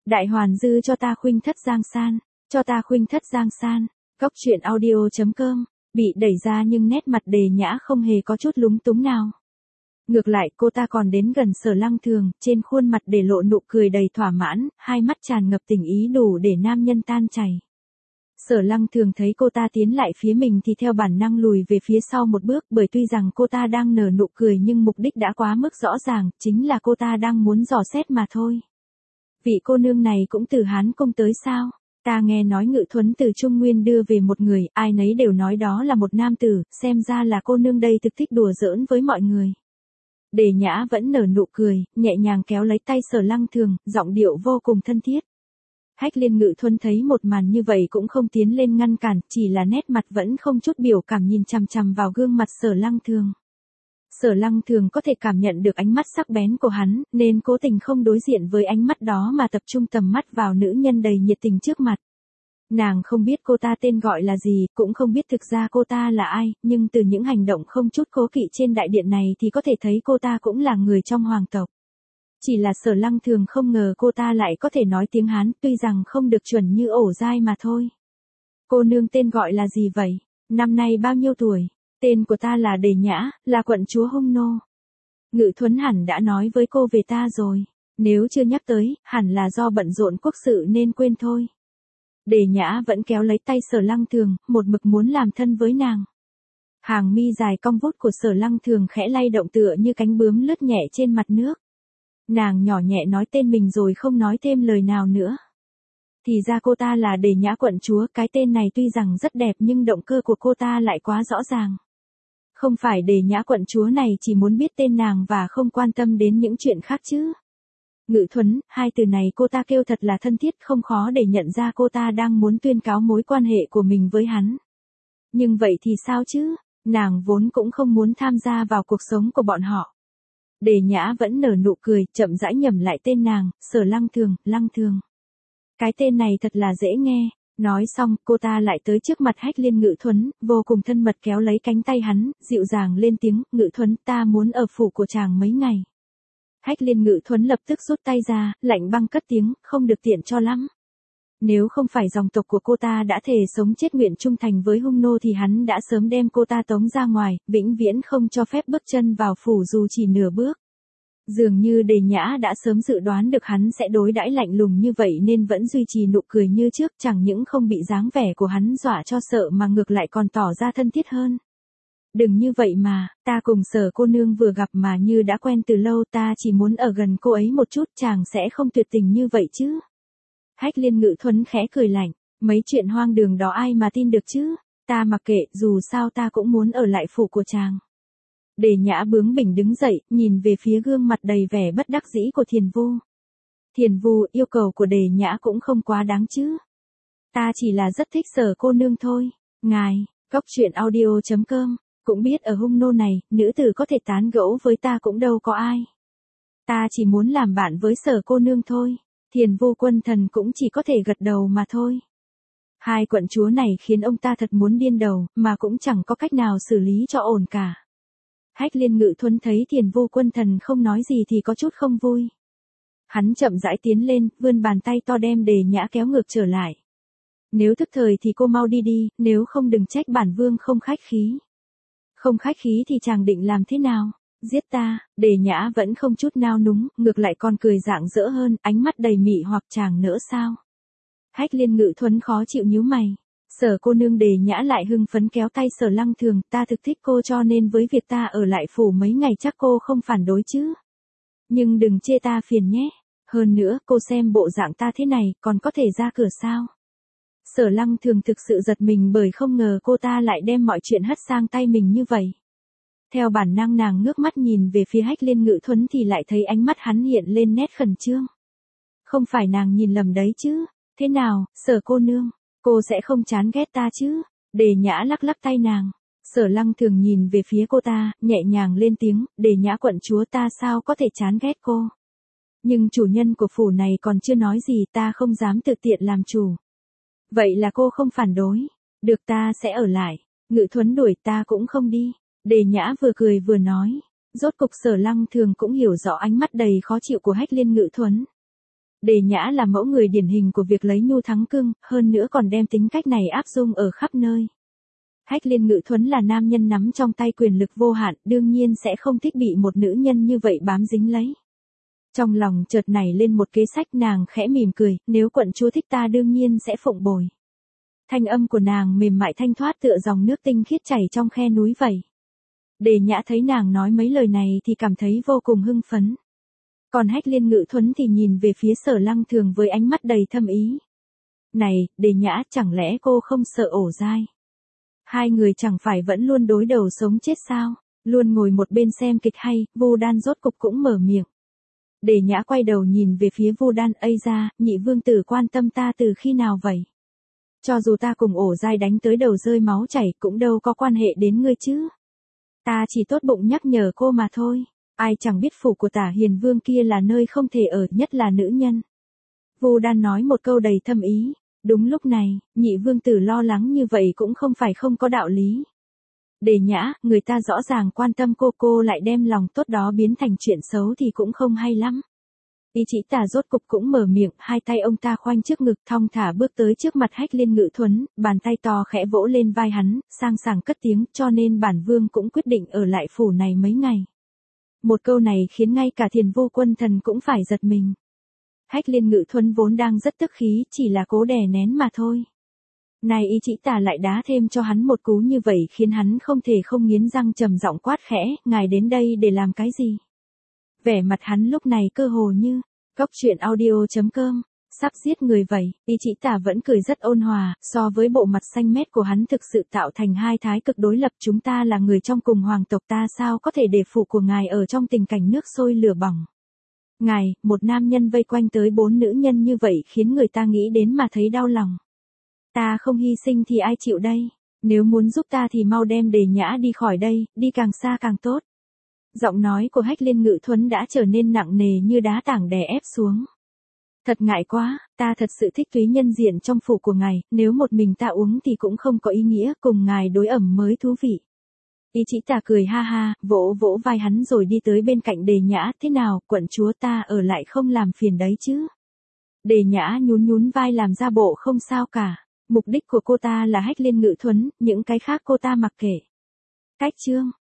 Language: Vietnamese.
Đại Hoàn Dư cho ta khuynh thất Giang San, cho ta khuynh thất Giang San. Cốc truyện audio.com, bị đẩy ra nhưng nét mặt Đề Nhã không hề có chút lúng túng nào. Ngược lại cô ta còn đến gần Sở Lăng Thường, trên khuôn mặt để lộ nụ cười đầy thỏa mãn, hai mắt tràn ngập tình ý đủ để nam nhân tan chảy. Sở Lăng Thường thấy cô ta tiến lại phía mình thì theo bản năng lùi về phía sau một bước, bởi tuy rằng cô ta đang nở nụ cười nhưng mục đích đã quá mức rõ ràng, chính là cô ta đang muốn dò xét mà thôi. Vị cô nương này cũng từ Hán Cung tới sao? Ta nghe nói Ngự Thuấn từ Trung Nguyên đưa về một người, ai nấy đều nói đó là một nam tử, xem ra là cô nương đây thực thích đùa giỡn với mọi người. Đề Nhã vẫn nở nụ cười, nhẹ nhàng kéo lấy tay Sở Lăng Thường, giọng điệu vô cùng thân thiết. Hách Liên Ngự Thuấn thấy một màn như vậy cũng không tiến lên ngăn cản, chỉ là nét mặt vẫn không chút biểu cảm nhìn chằm chằm vào gương mặt Sở Lăng Thường. Sở Lăng Thường có thể cảm nhận được ánh mắt sắc bén của hắn, nên cố tình không đối diện với ánh mắt đó mà tập trung tầm mắt vào nữ nhân đầy nhiệt tình trước mặt. Nàng không biết cô ta tên gọi là gì, cũng không biết thực ra cô ta là ai, nhưng từ những hành động không chút cố kỵ trên đại điện này thì có thể thấy cô ta cũng là người trong hoàng tộc. Chỉ là Sở Lăng Thường không ngờ cô ta lại có thể nói tiếng Hán, tuy rằng không được chuẩn như ổ dai mà thôi. Cô nương tên gọi là gì vậy? Năm nay bao nhiêu tuổi? Tên của ta là Đề Nhã, là quận chúa Hung Nô. Ngự Thuấn hẳn đã nói với cô về ta rồi. Nếu chưa nhắc tới, hẳn là do bận rộn quốc sự nên quên thôi. Đề Nhã vẫn kéo lấy tay Sở Lăng Thường, một mực muốn làm thân với nàng. Hàng mi dài cong vút của Sở Lăng Thường khẽ lay động tựa như cánh bướm lướt nhẹ trên mặt nước. Nàng nhỏ nhẹ nói tên mình rồi không nói thêm lời nào nữa. Thì ra cô ta là Đề Nhã quận chúa, cái tên này tuy rằng rất đẹp nhưng động cơ của cô ta lại quá rõ ràng. Không phải Đề Nhã quận chúa này chỉ muốn biết tên nàng và không quan tâm đến những chuyện khác chứ. Ngự Thuấn, hai từ này cô ta kêu thật là thân thiết, không khó để nhận ra cô ta đang muốn tuyên cáo mối quan hệ của mình với hắn. Nhưng vậy thì sao chứ, nàng vốn cũng không muốn tham gia vào cuộc sống của bọn họ. Đề Nhã vẫn nở nụ cười, chậm rãi nhẩm lại tên nàng, Sở Lăng Thường, Lăng Thường. Cái tên này thật là dễ nghe. Nói xong, cô ta lại tới trước mặt Hách Liên Ngự Thuấn, vô cùng thân mật kéo lấy cánh tay hắn, dịu dàng lên tiếng, Ngự Thuấn, ta muốn ở phủ của chàng mấy ngày. Hách Liên Ngự Thuấn lập tức rút tay ra, lạnh băng cất tiếng, không được tiện cho lắm. Nếu không phải dòng tộc của cô ta đã thề sống chết nguyện trung thành với Hung Nô thì hắn đã sớm đem cô ta tống ra ngoài, vĩnh viễn không cho phép bước chân vào phủ dù chỉ nửa bước. Dường như Đề Nhã đã sớm dự đoán được hắn sẽ đối đãi lạnh lùng như vậy nên vẫn duy trì nụ cười như trước, chẳng những không bị dáng vẻ của hắn dọa cho sợ mà ngược lại còn tỏ ra thân thiết hơn. Đừng như vậy mà, ta cùng Sở cô nương vừa gặp mà như đã quen từ lâu, ta chỉ muốn ở gần cô ấy một chút, chàng sẽ không tuyệt tình như vậy chứ. Hách Liên Ngự Thuấn khẽ cười lạnh, mấy chuyện hoang đường đó ai mà tin được chứ, ta mặc kệ, dù sao ta cũng muốn ở lại phủ của chàng. Đề Nhã bướng bỉnh đứng dậy, nhìn về phía gương mặt đầy vẻ bất đắc dĩ của Thiền Vu. Thiền Vu, yêu cầu của Đề Nhã cũng không quá đáng chứ. Ta chỉ là rất thích Sở cô nương thôi. Ngài, Cốc truyện audio.com, cũng biết ở Hung Nô này, nữ tử có thể tán gẫu với ta cũng đâu có ai. Ta chỉ muốn làm bạn với Sở cô nương thôi. Thiền Vu Quân Thần cũng chỉ có thể gật đầu mà thôi. Hai quận chúa này khiến ông ta thật muốn điên đầu, mà cũng chẳng có cách nào xử lý cho ổn cả. Hách Liên Ngự Thuấn thấy Thiền Vu Quân Thần không nói gì thì có chút không vui. Hắn chậm rãi tiến lên, vươn bàn tay to đem Đề Nhã kéo ngược trở lại. Nếu thức thời thì cô mau đi đi, nếu không đừng trách bản vương không khách khí. Không khách khí thì chàng định làm thế nào? Giết ta? Đề Nhã vẫn không chút nao núng, ngược lại còn cười rạng rỡ hơn, ánh mắt đầy mị hoặc, chàng nỡ sao? Hách Liên Ngự Thuấn khó chịu nhíu mày. Sở cô nương. Đề Nhã lại hưng phấn kéo tay Sở Lăng Thường, ta thực thích cô cho nên với việc ta ở lại phủ mấy ngày chắc cô không phản đối chứ. Nhưng đừng chê ta phiền nhé. Hơn nữa, cô xem bộ dạng ta thế này, còn có thể ra cửa sao? Sở Lăng Thường thực sự giật mình bởi không ngờ cô ta lại đem mọi chuyện hất sang tay mình như vậy. Theo bản năng nàng ngước mắt nhìn về phía Hách Liên Ngự Thuấn thì lại thấy ánh mắt hắn hiện lên nét khẩn trương. Không phải nàng nhìn lầm đấy chứ? Thế nào, Sở cô nương? Cô sẽ không chán ghét ta chứ? Đề Nhã lắc lắc tay nàng. Sở Lăng Thường nhìn về phía cô ta, nhẹ nhàng lên tiếng, Đề Nhã quận chúa, ta sao có thể chán ghét cô? Nhưng chủ nhân của phủ này còn chưa nói gì, ta không dám tự tiện làm chủ. Vậy là cô không phản đối. Được, ta sẽ ở lại. Ngự Thuấn đuổi, ta cũng không đi. Đề Nhã vừa cười vừa nói. Rốt cục Sở Lăng Thường cũng hiểu rõ ánh mắt đầy khó chịu của Hách Liên Ngự Thuấn. Đề Nhã là mẫu người điển hình của việc lấy nhu thắng cưng, hơn nữa còn đem tính cách này áp dụng ở khắp nơi. Hách Liên Ngự Thuấn là nam nhân nắm trong tay quyền lực vô hạn, đương nhiên sẽ không thích bị một nữ nhân như vậy bám dính lấy. Trong lòng chợt nảy lên một kế sách, nàng khẽ mỉm cười, nếu quận chúa thích ta đương nhiên sẽ phụng bồi. Thanh âm của nàng mềm mại thanh thoát tựa dòng nước tinh khiết chảy trong khe núi vậy. Đề Nhã thấy nàng nói mấy lời này thì cảm thấy vô cùng hưng phấn. Còn Hách Liên Ngự Thuấn thì nhìn về phía Sở Lăng Thường với ánh mắt đầy thâm ý. Này, Đề Nhã, chẳng lẽ cô không sợ ổ dai? Hai người chẳng phải vẫn luôn đối đầu sống chết sao? Luôn ngồi một bên xem kịch hay, Vu Đan rốt cục cũng mở miệng. Đề Nhã quay đầu nhìn về phía Vu Đan, ây ra, nhị vương tử quan tâm ta từ khi nào vậy? Cho dù ta cùng ổ dai đánh tới đầu rơi máu chảy cũng đâu có quan hệ đến ngươi chứ. Ta chỉ tốt bụng nhắc nhở cô mà thôi. Ai chẳng biết phủ của Tả Hiền Vương kia là nơi không thể ở, nhất là nữ nhân. Vu Đan nói một câu đầy thâm ý. Đúng lúc này, nhị vương tử lo lắng như vậy cũng không phải không có đạo lý. Đề Nhã, người ta rõ ràng quan tâm cô lại đem lòng tốt đó biến thành chuyện xấu thì cũng không hay lắm. Ý chỉ Tả rốt cục cũng mở miệng, hai tay ông ta khoanh trước ngực thong thả bước tới trước mặt Hách Liên Ngự Thuấn, bàn tay to khẽ vỗ lên vai hắn, sang sảng cất tiếng, cho nên bản vương cũng quyết định ở lại phủ này mấy ngày. Một câu này khiến ngay cả Thiền Vô Quân Thần cũng phải giật mình. Hách Liên Ngự Thuấn vốn đang rất tức khí, chỉ là cố đè nén mà thôi. Này ý chỉ Tả lại đá thêm cho hắn một cú như vậy khiến hắn không thể không nghiến răng trầm giọng quát khẽ, ngài đến đây để làm cái gì? Vẻ mặt hắn lúc này cơ hồ như, Cóc Truyện Audio.com, sắp giết người vậy, ý chỉ Tả vẫn cười rất ôn hòa, so với bộ mặt xanh mét của hắn thực sự tạo thành hai thái cực đối lập, chúng ta là người trong cùng hoàng tộc, ta sao có thể để phủ của ngài ở trong tình cảnh nước sôi lửa bỏng. Ngài, một nam nhân vây quanh tới 4 nữ nhân như vậy khiến người ta nghĩ đến mà thấy đau lòng. Ta không hy sinh thì ai chịu đây, nếu muốn giúp ta thì mau đem Đề Nhã đi khỏi đây, đi càng xa càng tốt. Giọng nói của Hách Liên Ngự Thuấn đã trở nên nặng nề như đá tảng đè ép xuống. Thật ngại quá, ta thật sự thích túy nhân diện trong phủ của ngài, nếu một mình ta uống thì cũng không có ý nghĩa, cùng ngài đối ẩm mới thú vị. Ý chỉ Tả cười ha ha, vỗ vỗ vai hắn rồi đi tới bên cạnh Đề Nhã, thế nào, quận chúa, ta ở lại không làm phiền đấy chứ? Đề Nhã nhún vai làm ra bộ không sao cả, mục đích của cô ta là Hách Liên Ngự Thuấn, những cái khác cô ta mặc kệ. Cách chương